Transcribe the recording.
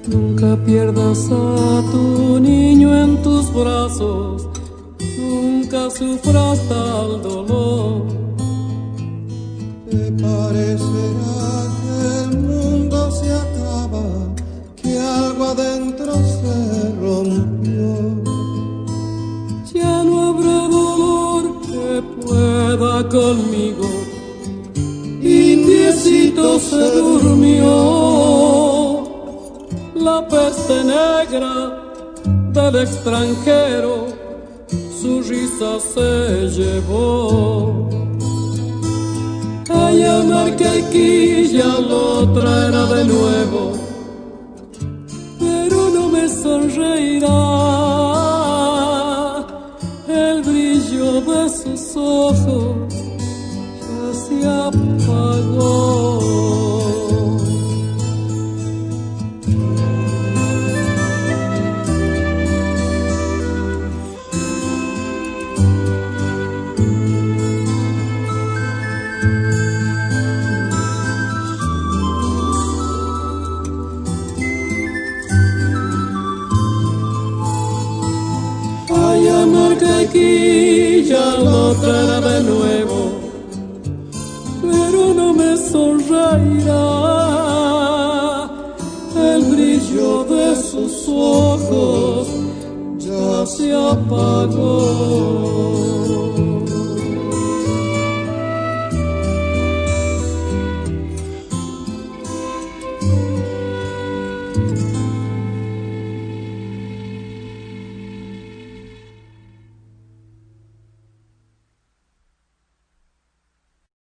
Nunca pierdas a tu niño en tus brazos, nunca sufras tal dolor. Te parecerá que el mundo se acaba, que algo adentro se rompió. Ya no habrá dolor que pueda conmigo, indiecito se durmió. La peste negra del extranjero su risa se llevó. Ay, Marquequilla lo traerá de nuevo, pero no me sonreirá. El brillo de sus ojos ya se apagó. Marquequilla lo traerá de nuevo, pero no me sonreirá. El brillo de sus ojos ya se apagó.